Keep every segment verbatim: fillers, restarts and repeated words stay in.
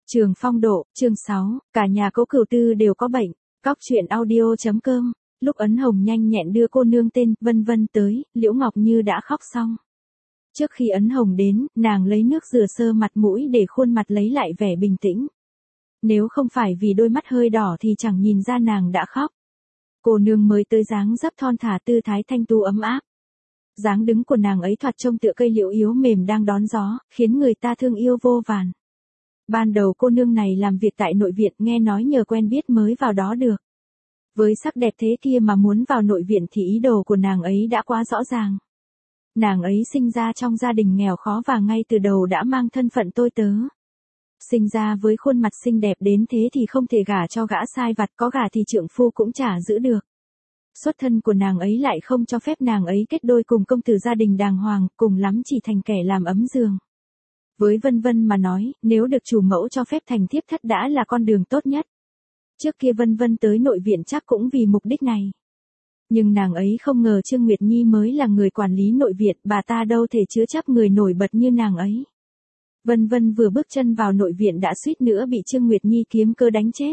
Trường Phong Độ, chương sáu, cả nhà Cố Cửu Tư đều có bệnh. Cóc truyện audio.com. Lúc Ấn Hồng nhanh nhẹn đưa cô nương tên Vân Vân tới, Liễu Ngọc Như đã khóc xong. Trước khi Ấn Hồng đến, nàng lấy nước rửa sơ mặt mũi để khuôn mặt lấy lại vẻ bình tĩnh. Nếu không phải vì đôi mắt hơi đỏ thì chẳng nhìn ra nàng đã khóc. Cô nương mới tới dáng dấp thon thả tư thái thanh tú ấm áp. Dáng đứng của nàng ấy thoạt trông tựa cây liễu yếu mềm đang đón gió, khiến người ta thương yêu vô vàn. Ban đầu cô nương này làm việc tại nội viện, nghe nói nhờ quen biết mới vào đó được. Với sắc đẹp thế kia mà muốn vào nội viện thì ý đồ của nàng ấy đã quá rõ ràng. Nàng ấy sinh ra trong gia đình nghèo khó và ngay từ đầu đã mang thân phận tôi tớ. Sinh ra với khuôn mặt xinh đẹp đến thế thì không thể gả cho gã sai vặt, có gả thì trượng phu cũng chả giữ được. Xuất thân của nàng ấy lại không cho phép nàng ấy kết đôi cùng công tử gia đình đàng hoàng, cùng lắm chỉ thành kẻ làm ấm giường. Với Vân Vân mà nói, nếu được chủ mẫu cho phép thành thiếp thất đã là con đường tốt nhất. Trước kia Vân Vân tới nội viện chắc cũng vì mục đích này. Nhưng nàng ấy không ngờ Trương Nguyệt Nhi mới là người quản lý nội viện, bà ta đâu thể chứa chấp người nổi bật như nàng ấy. Vân Vân vừa bước chân vào nội viện đã suýt nữa bị Trương Nguyệt Nhi kiếm cơ đánh chết.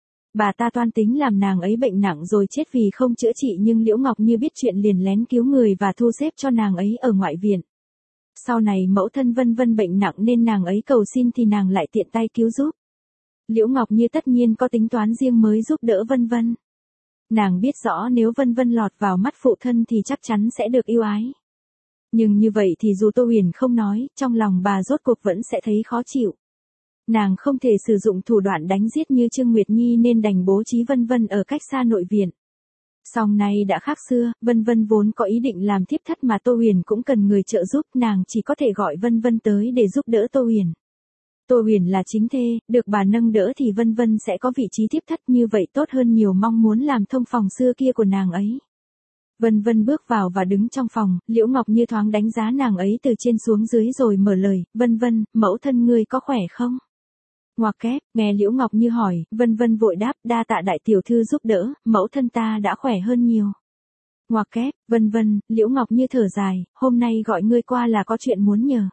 Bà ta toan tính làm nàng ấy bệnh nặng rồi chết vì không chữa trị, nhưng Liễu Ngọc Như biết chuyện liền lén cứu người và thu xếp cho nàng ấy ở ngoại viện. Sau này mẫu thân Vân Vân bệnh nặng nên nàng ấy cầu xin thì nàng lại tiện tay cứu giúp. Liễu Ngọc Như tất nhiên có tính toán riêng mới giúp đỡ Vân Vân. Nàng biết rõ nếu Vân Vân lọt vào mắt phụ thân thì chắc chắn sẽ được yêu ái. Nhưng như vậy thì dù Tô Huyền không nói, trong lòng bà rốt cuộc vẫn sẽ thấy khó chịu. Nàng không thể sử dụng thủ đoạn đánh giết như Trương Nguyệt Nhi nên đành bố trí Vân Vân ở cách xa nội viện. Song nay đã khác xưa, Vân Vân vốn có ý định làm thiếp thất mà Tô Huyền cũng cần người trợ giúp, nàng chỉ có thể gọi Vân Vân tới để giúp đỡ Tô Huyền. Tô Huyền là chính thê, được bà nâng đỡ thì Vân Vân sẽ có vị trí thiếp thất, như vậy tốt hơn nhiều mong muốn làm thông phòng xưa kia của nàng ấy. Vân Vân bước vào và đứng trong phòng, Liễu Ngọc Như thoáng đánh giá nàng ấy từ trên xuống dưới rồi mở lời, Vân Vân, mẫu thân ngươi có khỏe không? Ngoặc kép, nghe Liễu Ngọc Như hỏi, Vân Vân vội đáp, đa tạ đại tiểu thư giúp đỡ, mẫu thân ta đã khỏe hơn nhiều. Ngoặc kép, Vân Vân, Liễu Ngọc Như thở dài, hôm nay gọi ngươi qua là có chuyện muốn nhờ.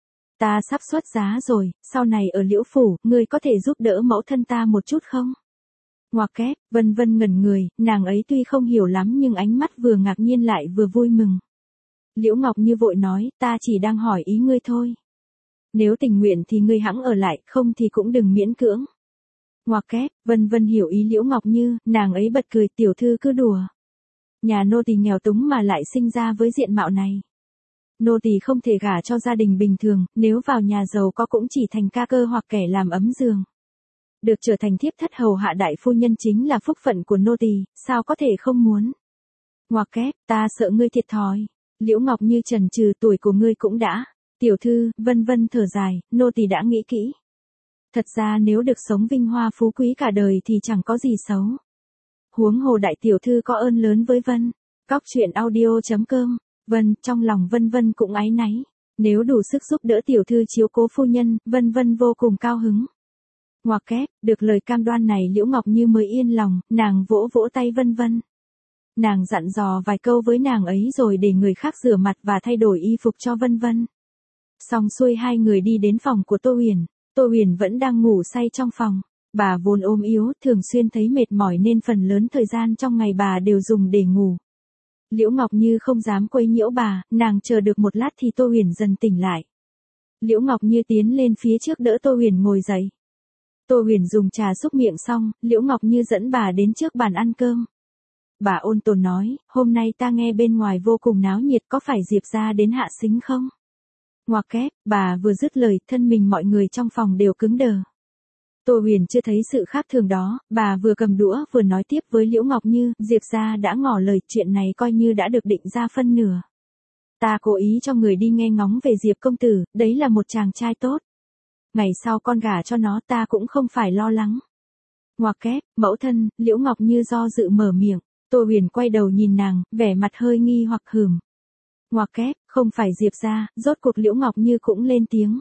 Ta sắp xuất giá rồi, sau này ở Liễu Phủ, ngươi có thể giúp đỡ mẫu thân ta một chút không? Ngoặc kép, Vân Vân ngẩn người, nàng ấy tuy không hiểu lắm nhưng ánh mắt vừa ngạc nhiên lại vừa vui mừng. Liễu Ngọc Như vội nói, ta chỉ đang hỏi ý ngươi thôi. Nếu tình nguyện thì ngươi hẵng ở lại, không thì cũng đừng miễn cưỡng. Ngoặc kép, Vân Vân hiểu ý Liễu Ngọc Như, nàng ấy bật cười, tiểu thư cứ đùa. Nhà nô tỳ nghèo túng mà lại sinh ra với diện mạo này. Nô tỳ không thể gả cho gia đình bình thường, nếu vào nhà giàu có cũng chỉ thành ca cơ hoặc kẻ làm ấm giường. Được trở thành thiếp thất hầu hạ đại phu nhân chính là phúc phận của nô tỳ, sao có thể không muốn. Ngoặc kép, ta sợ ngươi thiệt thòi. Liễu Ngọc Như chần chừ, tuổi của ngươi cũng đã. Tiểu thư, Vân Vân thở dài, nô tỳ đã nghĩ kỹ. Thật ra nếu được sống vinh hoa phú quý cả đời thì chẳng có gì xấu. Huống hồ đại tiểu thư có ơn lớn với Vân. Cóc truyện audio.com. Vân, trong lòng Vân Vân cũng áy náy. Nếu đủ sức giúp đỡ tiểu thư chiếu cố phu nhân, Vân Vân vô cùng cao hứng. Ngoặc kép, được lời cam đoan này Liễu Ngọc Như mới yên lòng, nàng vỗ vỗ tay Vân Vân. Nàng dặn dò vài câu với nàng ấy rồi để người khác rửa mặt và thay đổi y phục cho Vân Vân. Xong xuôi hai người đi đến phòng của Tô Huyền. Tô Huyền vẫn đang ngủ say trong phòng. Bà vốn ốm yếu, thường xuyên thấy mệt mỏi nên phần lớn thời gian trong ngày bà đều dùng để ngủ. Liễu Ngọc Như không dám quấy nhiễu bà, nàng chờ được một lát thì Tô Huyền dần tỉnh lại. Liễu Ngọc Như tiến lên phía trước đỡ Tô Huyền ngồi dậy. Tô Huyền dùng trà xúc miệng xong, Liễu Ngọc Như dẫn bà đến trước bàn ăn cơm. Bà ôn tồn nói, hôm nay ta nghe bên ngoài vô cùng náo nhiệt, có phải Diệp gia đến hạ sính không? Ngoặc kép, bà vừa dứt lời, thân mình mọi người trong phòng đều cứng đờ. Tô Huyền chưa thấy sự khác thường đó, bà vừa cầm đũa vừa nói tiếp với Liễu Ngọc Như, Diệp gia đã ngỏ lời, chuyện này coi như đã được định ra phân nửa. Ta cố ý cho người đi nghe ngóng về Diệp công tử, đấy là một chàng trai tốt. Ngày sau con gả cho nó ta cũng không phải lo lắng. Ngoặc kép, mẫu thân, Liễu Ngọc Như do dự mở miệng. Tô Huyền quay đầu nhìn nàng, vẻ mặt hơi nghi hoặc hửm. Ngoặc kép, không phải Diệp gia, rốt cuộc Liễu Ngọc Như cũng lên tiếng.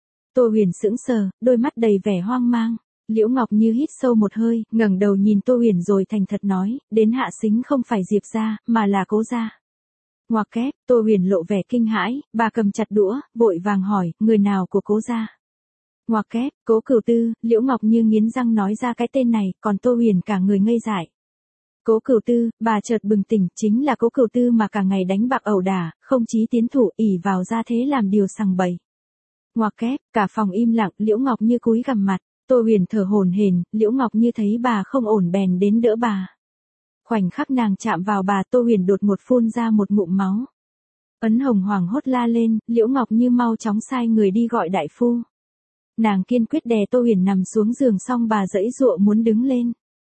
Tô Huyền sững sờ, đôi mắt đầy vẻ hoang mang. Liễu Ngọc Như hít sâu một hơi, ngẩng đầu nhìn Tô Huyền rồi thành thật nói, đến hạ sính không phải Diệp gia, mà là Cố gia. Ngoặc kép, Tô Huyền lộ vẻ kinh hãi, bà cầm chặt đũa, vội vàng hỏi, người nào của Cố gia? Ngoặc kép, Cố Cửu Tư, Liễu Ngọc Như nghiến răng nói ra cái tên này, còn Tô Huyền cả người ngây dại. Cố Cửu Tư, bà chợt bừng tỉnh, chính là Cố Cửu Tư mà cả ngày đánh bạc ẩu đả, không chí tiến thủ, ỷ vào ra thế làm điều sằng bậy. Ngoặc kép, cả phòng im lặng, Liễu Ngọc Như cúi gằm mặt, Tô Huyền thở hổn hển, Liễu Ngọc Như thấy bà không ổn bèn đến đỡ bà. Khoảnh khắc nàng chạm vào bà, Tô Huyền đột ngột phun ra một ngụm máu. Ấn Hồng hoảng hốt la lên, Liễu Ngọc Như mau chóng sai người đi gọi đại phu. Nàng kiên quyết đè Tô Huyền nằm xuống giường, xong bà giãy giụa muốn đứng lên.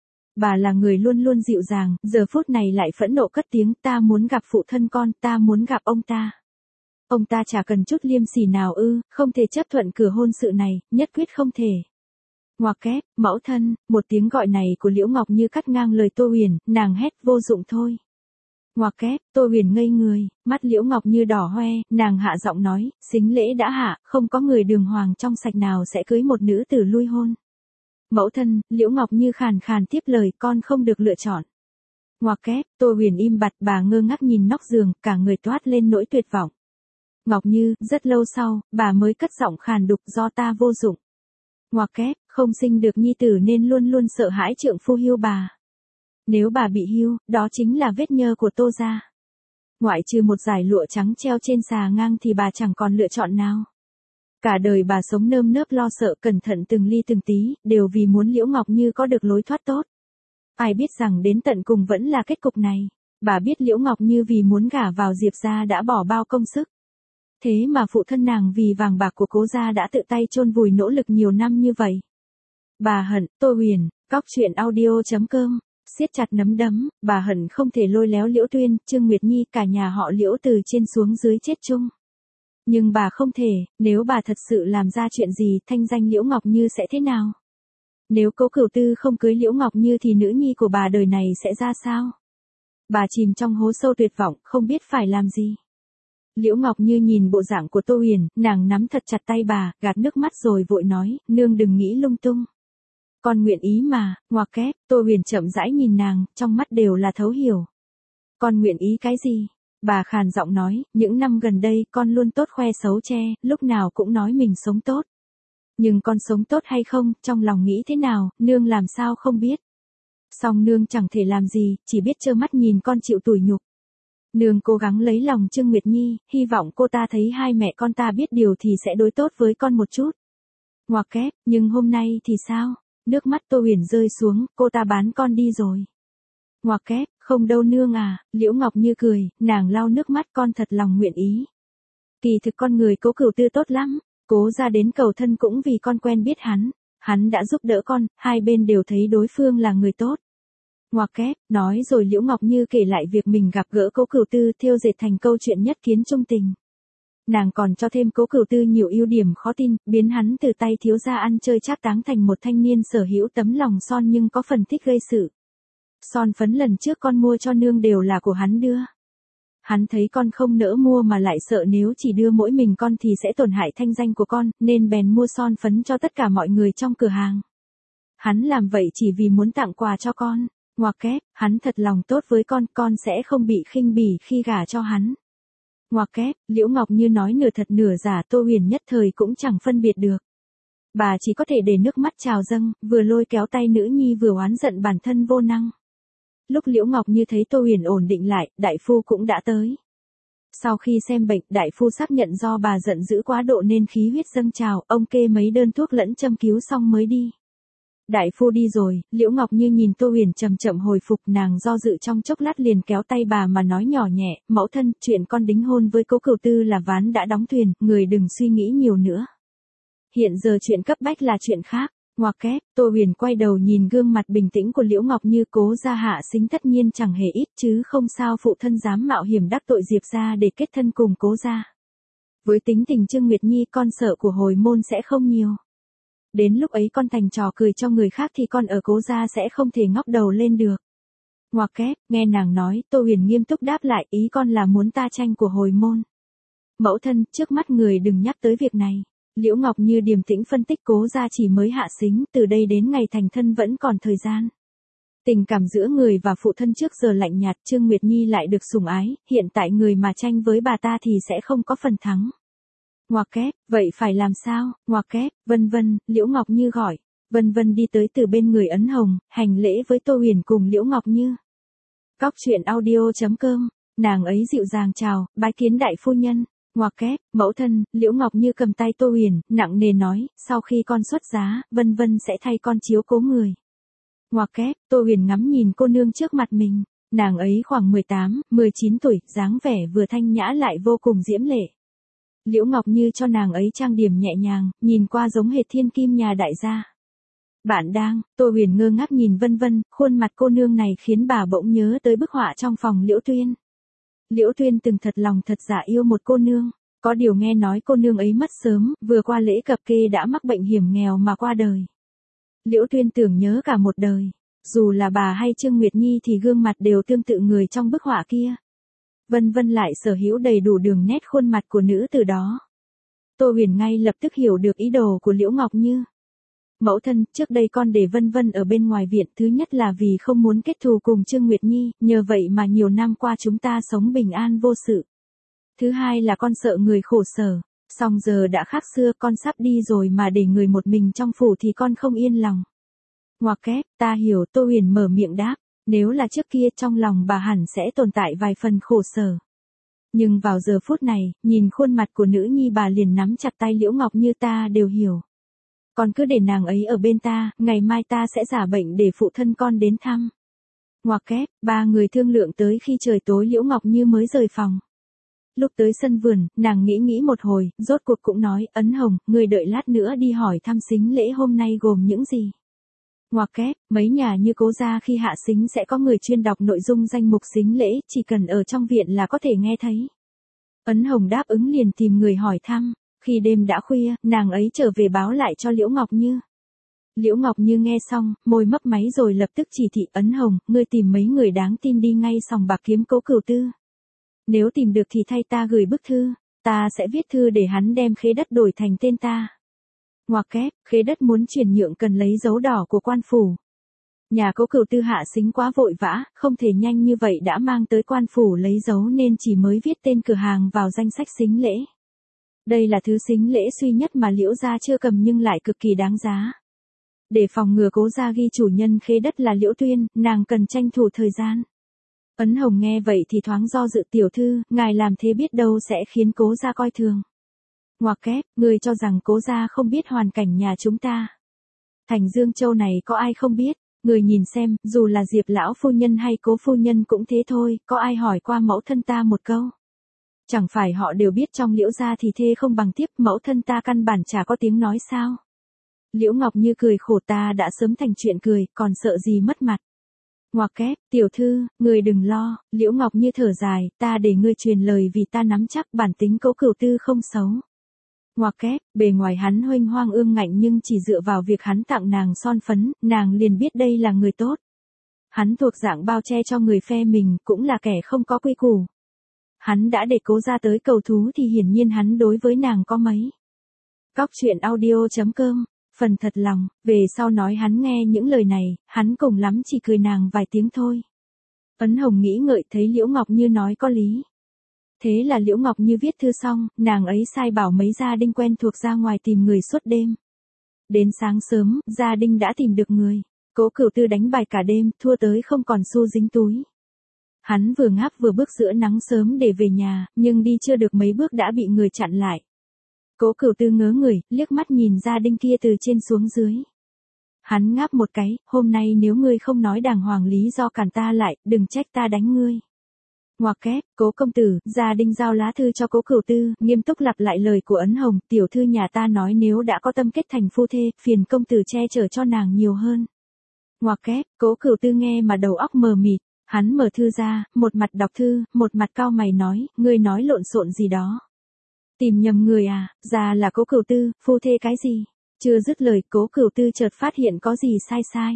Bà là người luôn luôn dịu dàng, giờ phút này lại phẫn nộ cất tiếng, ta muốn gặp phụ thân con, ta muốn gặp ông ta. Ông ta chả cần chút liêm sỉ nào ư, không thể chấp thuận cửa hôn sự này, nhất quyết không thể. Ngoặc kép, mẫu thân, một tiếng gọi này của Liễu Ngọc Như cắt ngang lời Tô Huyền, nàng hét vô dụng thôi. Ngoặc kép, Tô Huyền ngây người, mắt Liễu Ngọc Như đỏ hoe, nàng hạ giọng nói, sính lễ đã hạ, không có người đường hoàng trong sạch nào sẽ cưới một nữ tử lui hôn. Mẫu thân, Liễu Ngọc Như khàn khàn tiếp lời, con không được lựa chọn. Ngoặc kép, Tô Huyền im bặt, bà ngơ ngác nhìn nóc giường, cả người toát lên nỗi tuyệt vọng. Ngọc Như, rất lâu sau, bà mới cất giọng khàn đục, do ta vô dụng. Ngoặc kép, không sinh được nhi tử nên luôn luôn sợ hãi trượng phu hiu bà. Nếu bà bị hiu, đó chính là vết nhơ của Tô gia. Ngoại trừ một dải lụa trắng treo trên xà ngang thì bà chẳng còn lựa chọn nào. Cả đời bà sống nơm nớp lo sợ, cẩn thận từng ly từng tí, đều vì muốn Liễu Ngọc Như có được lối thoát tốt. Ai biết rằng đến tận cùng vẫn là kết cục này. Bà biết Liễu Ngọc Như vì muốn gả vào Diệp gia đã bỏ bao công sức. Thế mà phụ thân nàng vì vàng bạc của Cố gia đã tự tay chôn vùi nỗ lực nhiều năm như vậy. Bà hận, Tô Huyền, cóc truyện audio chấm com, siết chặt nắm đấm, bà hận không thể lôi léo Liễu Tuyên, Trương Nguyệt Nhi, cả nhà họ Liễu từ trên xuống dưới chết chung. Nhưng bà không thể, nếu bà thật sự làm ra chuyện gì, thanh danh Liễu Ngọc Như sẽ thế nào? Nếu Cố Cửu Tư không cưới Liễu Ngọc Như thì nữ nhi của bà đời này sẽ ra sao? Bà chìm trong hố sâu tuyệt vọng, không biết phải làm gì. Liễu Ngọc Như nhìn bộ dạng của Tô Huyền, nàng nắm thật chặt tay bà, gạt nước mắt rồi vội nói, nương đừng nghĩ lung tung. Con nguyện ý mà, ngoặc kép, Tô Huyền chậm rãi nhìn nàng, trong mắt đều là thấu hiểu. Con nguyện ý cái gì? Bà khàn giọng nói, những năm gần đây con luôn tốt khoe xấu che, lúc nào cũng nói mình sống tốt. Nhưng con sống tốt hay không, trong lòng nghĩ thế nào, nương làm sao không biết. Song nương chẳng thể làm gì, chỉ biết trơ mắt nhìn con chịu tủi nhục. Nương cố gắng lấy lòng Trương Nguyệt Nhi, hy vọng cô ta thấy hai mẹ con ta biết điều thì sẽ đối tốt với con một chút. Ngoặc kép, nhưng hôm nay thì sao? Nước mắt Tô Huyền rơi xuống, cô ta bán con đi rồi. Ngoặc kép, không đâu nương à, Liễu Ngọc Như cười, nàng lau nước mắt, con thật lòng nguyện ý. Kỳ thực con người Cố Cửu Tư tốt lắm, Cố ra đến cầu thân cũng vì con quen biết hắn, hắn đã giúp đỡ con, hai bên đều thấy đối phương là người tốt. Ngoặc kép, nói rồi Liễu Ngọc Như kể lại việc mình gặp gỡ Cố Cửu Tư, thêu dệt thành câu chuyện nhất kiến trung tình. Nàng còn cho thêm Cố Cửu Tư nhiều ưu điểm khó tin, biến hắn từ tay thiếu gia ăn chơi trác táng thành một thanh niên sở hữu tấm lòng son nhưng có phần thích gây sự. Son phấn lần trước con mua cho nương đều là của hắn đưa. Hắn thấy con không nỡ mua mà lại sợ nếu chỉ đưa mỗi mình con thì sẽ tổn hại thanh danh của con, nên bèn mua son phấn cho tất cả mọi người trong cửa hàng. Hắn làm vậy chỉ vì muốn tặng quà cho con. Ngoặc kép, hắn thật lòng tốt với con, con sẽ không bị khinh bỉ khi gả cho hắn. Ngoặc kép, Liễu Ngọc Như nói nửa thật nửa giả, Tô Huyền nhất thời cũng chẳng phân biệt được. Bà chỉ có thể để nước mắt trào dâng, vừa lôi kéo tay nữ nhi vừa oán giận bản thân vô năng. Lúc Liễu Ngọc Như thấy Tô Huyền ổn định lại, đại phu cũng đã tới. Sau khi xem bệnh, đại phu xác nhận do bà giận dữ quá độ nên khí huyết dâng trào, ông kê mấy đơn thuốc lẫn châm cứu xong mới đi. Đại phu đi rồi, Liễu Ngọc Như nhìn Tô Huyền chậm chậm hồi phục, nàng do dự trong chốc lát liền kéo tay bà mà nói nhỏ nhẹ, mẫu thân, chuyện con đính hôn với Cố Cửu Tư là ván đã đóng thuyền, người đừng suy nghĩ nhiều nữa. Hiện giờ chuyện cấp bách là chuyện khác. Ngoặc kép, Tô Huyền quay đầu nhìn gương mặt bình tĩnh của Liễu Ngọc Như, Cố gia hạ sính tất nhiên chẳng hề ít chứ không sao phụ thân dám mạo hiểm đắc tội Diệp gia để kết thân cùng Cố gia. Với tính tình Trương Nguyệt Nhi con sợ của hồi môn sẽ không nhiều. Đến lúc ấy con thành trò cười cho người khác thì con ở Cố gia sẽ không thể ngóc đầu lên được. Ngoặc kép, nghe nàng nói, Tô Huyền nghiêm túc đáp lại, ý con là muốn ta tranh của hồi môn. Mẫu thân, trước mắt người đừng nhắc tới việc này. Liễu Ngọc Như điềm tĩnh phân tích, Cố gia chỉ mới hạ sính, từ đây đến ngày thành thân vẫn còn thời gian. Tình cảm giữa người và phụ thân trước giờ lạnh nhạt, Trương Nguyệt Nhi lại được sủng ái, hiện tại người mà tranh với bà ta thì sẽ không có phần thắng. Ngoặc kép, vậy phải làm sao, ngoặc kép, vân vân, Liễu Ngọc Như gọi. Vân vân đi tới từ bên người Ấn Hồng, hành lễ với Tô Huyền cùng Liễu Ngọc Như. Cóc truyện audio.com, nàng ấy dịu dàng chào, bái kiến đại phu nhân. Ngoặc kép, mẫu thân, Liễu Ngọc Như cầm tay Tô Huyền, nặng nề nói, sau khi con xuất giá, vân vân sẽ thay con chiếu cố người. Ngoặc kép, Tô Huyền ngắm nhìn cô nương trước mặt mình, nàng ấy khoảng mười tám, mười chín tuổi, dáng vẻ vừa thanh nhã lại vô cùng diễm lệ. Liễu Ngọc Như cho nàng ấy trang điểm nhẹ nhàng, nhìn qua giống hệt thiên kim nhà đại gia. Bạn đang, Tô Huyền ngơ ngác nhìn vân vân, khuôn mặt cô nương này khiến bà bỗng nhớ tới bức họa trong phòng Liễu Tuyên. Liễu Tuyên từng thật lòng thật dạ yêu một cô nương, có điều nghe nói cô nương ấy mất sớm, vừa qua lễ cập kê đã mắc bệnh hiểm nghèo mà qua đời. Liễu Tuyên tưởng nhớ cả một đời, dù là bà hay Trương Nguyệt Nhi thì gương mặt đều tương tự người trong bức họa kia. Vân vân lại sở hữu đầy đủ đường nét khuôn mặt của nữ từ đó. Tô Huyền ngay lập tức hiểu được ý đồ của Liễu Ngọc Như. Mẫu thân, trước đây con để vân vân ở bên ngoài viện, thứ nhất là vì không muốn kết thù cùng Trương Nguyệt Nhi, nhờ vậy mà nhiều năm qua chúng ta sống bình an vô sự. Thứ hai là con sợ người khổ sở, song giờ đã khác xưa, con sắp đi rồi mà để người một mình trong phủ thì con không yên lòng. Ngoặc kép, ta hiểu, Tô Huyền mở miệng đáp, nếu là trước kia trong lòng bà hẳn sẽ tồn tại vài phần khổ sở. Nhưng vào giờ phút này, nhìn khuôn mặt của nữ nhi bà liền nắm chặt tay Liễu Ngọc Như, ta đều hiểu. Con cứ để nàng ấy ở bên ta, ngày mai ta sẽ giả bệnh để phụ thân con đến thăm. Ngoặc kép, ba người thương lượng tới khi trời tối Liễu Ngọc Như mới rời phòng. Lúc tới sân vườn, nàng nghĩ nghĩ một hồi, rốt cuộc cũng nói, Ấn Hồng, người đợi lát nữa đi hỏi thăm sính lễ hôm nay gồm những gì. Ngoặc kép, mấy nhà như Cố gia khi hạ sính sẽ có người chuyên đọc nội dung danh mục sính lễ, chỉ cần ở trong viện là có thể nghe thấy. Ấn Hồng đáp ứng liền tìm người hỏi thăm. Khi đêm đã khuya, nàng ấy trở về báo lại cho Liễu Ngọc Như. Liễu Ngọc Như nghe xong, môi mấp máy rồi lập tức chỉ thị, Ấn Hồng, ngươi tìm mấy người đáng tin đi ngay sòng bạc kiếm Cố Cửu Tư. Nếu tìm được thì thay ta gửi bức thư, ta sẽ viết thư để hắn đem khế đất đổi thành tên ta. Ngoặc kép, khế đất muốn chuyển nhượng cần lấy dấu đỏ của quan phủ. Nhà Cố Cửu Tư hạ sính quá vội vã, không thể nhanh như vậy đã mang tới quan phủ lấy dấu nên chỉ mới viết tên cửa hàng vào danh sách sính lễ. Đây là thứ sính lễ duy nhất mà Liễu gia chưa cầm nhưng lại cực kỳ đáng giá. Để phòng ngừa Cố gia ghi chủ nhân khế đất là Liễu Tuyên, nàng cần tranh thủ thời gian. Ấn Hồng nghe vậy thì thoáng do dự, tiểu thư, ngài làm thế biết đâu sẽ khiến Cố gia coi thường. Ngoặc kép, người cho rằng Cố gia không biết hoàn cảnh nhà chúng ta. Thành Dương Châu này có ai không biết, người nhìn xem, dù là Diệp lão phu nhân hay Cố phu nhân cũng thế thôi, có ai hỏi qua mẫu thân ta một câu. Chẳng phải họ đều biết trong Liễu gia thì thê không bằng thiếp, mẫu thân ta căn bản chả có tiếng nói sao. Liễu Ngọc Như cười khổ, ta đã sớm thành chuyện cười, còn sợ gì mất mặt. Ngoặc kép, tiểu thư, người đừng lo, Liễu Ngọc Như thở dài, ta để ngươi truyền lời vì ta nắm chắc bản tính Cố Cửu Tư không xấu. Ngoặc kép, bề ngoài hắn huênh hoang ương ngạnh nhưng chỉ dựa vào việc hắn tặng nàng son phấn, nàng liền biết đây là người tốt. Hắn thuộc dạng bao che cho người phe mình, cũng là kẻ không có quy củ. Hắn đã để Cố gia tới cầu thú thì hiển nhiên hắn đối với nàng có mấy. Cóc truyện audio.com, phần thật lòng, về sau nói hắn nghe những lời này, hắn cùng lắm chỉ cười nàng vài tiếng thôi. Ấn Hồng nghĩ ngợi thấy Liễu Ngọc Như nói có lý. Thế là Liễu Ngọc Như viết thư xong, nàng ấy sai bảo mấy gia đình quen thuộc ra ngoài tìm người suốt đêm. Đến sáng sớm, gia đình đã tìm được người. Cố Cửu Tư đánh bài cả đêm, thua tới không còn xu dính túi. Hắn vừa ngáp vừa bước giữa nắng sớm để về nhà, nhưng đi chưa được mấy bước đã bị người chặn lại. Cố Cửu Tư ngớ người, liếc mắt nhìn gia đình kia từ trên xuống dưới. Hắn ngáp một cái, hôm nay nếu ngươi không nói đàng hoàng lý do cản ta lại, đừng trách ta đánh ngươi. Ngoặc kép, Cố công tử, gia đình giao lá thư cho Cố Cửu Tư, nghiêm túc lặp lại lời của Ấn Hồng, tiểu thư nhà ta nói nếu đã có tâm kết thành phu thê, phiền công tử che chở cho nàng nhiều hơn. Ngoặc kép, Cố Cửu Tư nghe mà đầu óc mờ mịt. Hắn mở thư ra, một mặt đọc thư, một mặt cau mày nói, ngươi nói lộn xộn gì đó. Tìm nhầm người à, già là Cố Cửu Tư, phu thê cái gì? Chưa dứt lời, Cố Cửu Tư chợt phát hiện có gì sai sai.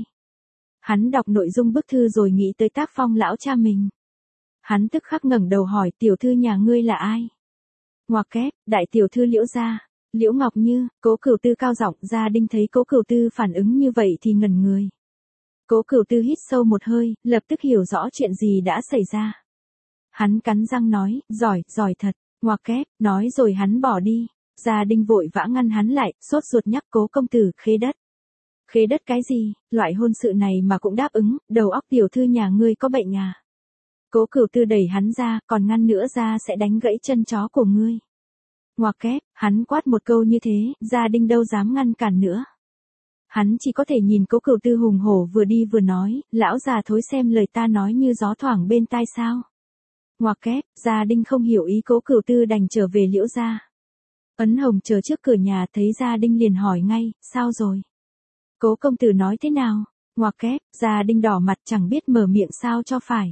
Hắn đọc nội dung bức thư rồi nghĩ tới tác phong lão cha mình. Hắn tức khắc ngẩng đầu hỏi, tiểu thư nhà ngươi là ai? Ngoặc kép, đại tiểu thư Liễu gia. Liễu Ngọc Như, Cố Cửu Tư cao giọng, gia đình thấy Cố Cửu Tư phản ứng như vậy thì ngẩn người. Cố Cửu Tư hít sâu một hơi, lập tức hiểu rõ chuyện gì đã xảy ra. Hắn cắn răng nói, giỏi, giỏi thật, ngoặc kép, nói rồi hắn bỏ đi. Gia Đinh vội vã ngăn hắn lại, sốt ruột nhắc Cố công tử khế đất. Khế đất cái gì, loại hôn sự này mà cũng đáp ứng, đầu óc tiểu thư nhà ngươi có bệnh à? Cố Cửu Tư đẩy hắn ra, còn ngăn nữa ra sẽ đánh gãy chân chó của ngươi. Ngoặc kép, hắn quát một câu như thế, Gia Đinh đâu dám ngăn cản nữa. Hắn chỉ có thể nhìn Cố Cửu Tư hùng hổ vừa đi vừa nói, lão già thối xem lời ta nói như gió thoảng bên tai sao. Ngoặc kép, Gia Đinh không hiểu ý Cố Cửu Tư đành trở về Liễu gia. Ấn Hồng chờ trước cửa nhà thấy Gia Đinh liền hỏi ngay, sao rồi? Cố công tử nói thế nào? Ngoặc kép, Gia Đinh đỏ mặt chẳng biết mở miệng sao cho phải.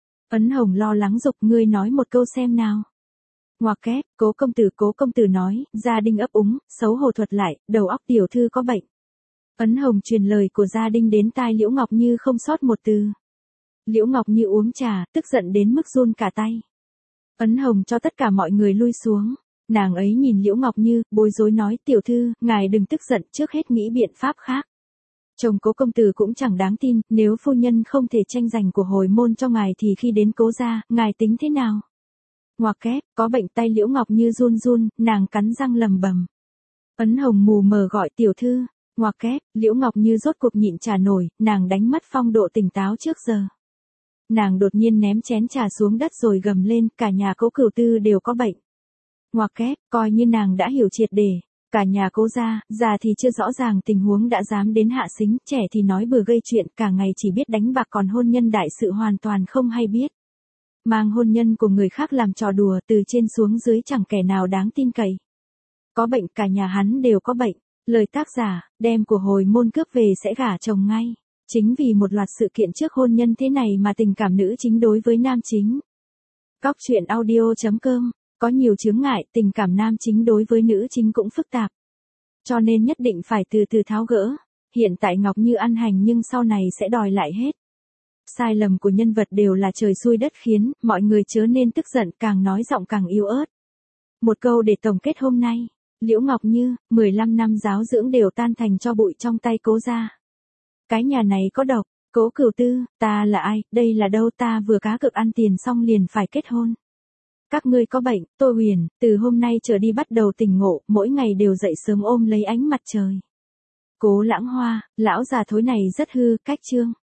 Ấn Hồng lo lắng giục ngươi nói một câu xem nào. Ngoặc kép, Cố công tử Cố công tử nói, Gia Đinh ấp úng, xấu hổ thuật lại, đầu óc tiểu thư có bệnh. Ấn Hồng truyền lời của Gia Đinh đến tai Liễu Ngọc Như không sót một từ. Liễu Ngọc Như uống trà, tức giận đến mức run cả tay. Ấn Hồng cho tất cả mọi người lui xuống. Nàng ấy nhìn Liễu Ngọc Như, bối rối nói, tiểu thư, ngài đừng tức giận, trước hết nghĩ biện pháp khác. Chồng Cố công tử cũng chẳng đáng tin, nếu phu nhân không thể tranh giành của hồi môn cho ngài thì khi đến Cố gia, ngài tính thế nào? Ngoặc kép, có bệnh tay Liễu Ngọc Như run run, nàng cắn răng lầm bầm. Ấn Hồng mù mờ gọi tiểu thư. Ngoặc kép, Liễu Ngọc Như rốt cuộc nhịn trà nổi, nàng đánh mất phong độ tỉnh táo trước giờ. Nàng đột nhiên ném chén trà xuống đất rồi gầm lên, cả nhà Cố Cửu Tư đều có bệnh. Ngoặc kép, coi như nàng đã hiểu triệt để. Cả nhà Cố gia, già thì chưa rõ ràng tình huống đã dám đến hạ sính, trẻ thì nói bừa gây chuyện, cả ngày chỉ biết đánh bạc, còn hôn nhân đại sự hoàn toàn không hay biết. Mang hôn nhân của người khác làm trò đùa, từ trên xuống dưới chẳng kẻ nào đáng tin cậy. Có bệnh, cả nhà hắn đều có bệnh. Lời tác giả, đem của hồi môn cướp về sẽ gả chồng ngay. Chính vì một loạt sự kiện trước hôn nhân thế này mà tình cảm nữ chính đối với nam chính. Cóc truyện audio chấm com. Có nhiều chướng ngại, tình cảm nam chính đối với nữ chính cũng phức tạp. Cho nên nhất định phải từ từ tháo gỡ. Hiện tại Ngọc Như ăn hành nhưng sau này sẽ đòi lại hết. Sai lầm của nhân vật đều là trời xui đất khiến, mọi người chớ nên tức giận, càng nói giọng càng yếu ớt. Một câu để tổng kết hôm nay. Liễu Ngọc Như, mười lăm năm giáo dưỡng đều tan thành tro bụi trong tay Cố gia. Cái nhà này có độc. Cố Cửu Tư, ta là ai, đây là đâu, ta vừa cá cược ăn tiền xong liền phải kết hôn. Các ngươi có bệnh, Tô Huyền, từ hôm nay trở đi bắt đầu tỉnh ngộ, mỗi ngày đều dậy sớm ôm lấy ánh mặt trời. Cố Lãng Hoa, lão già thối này rất hư, cách chương.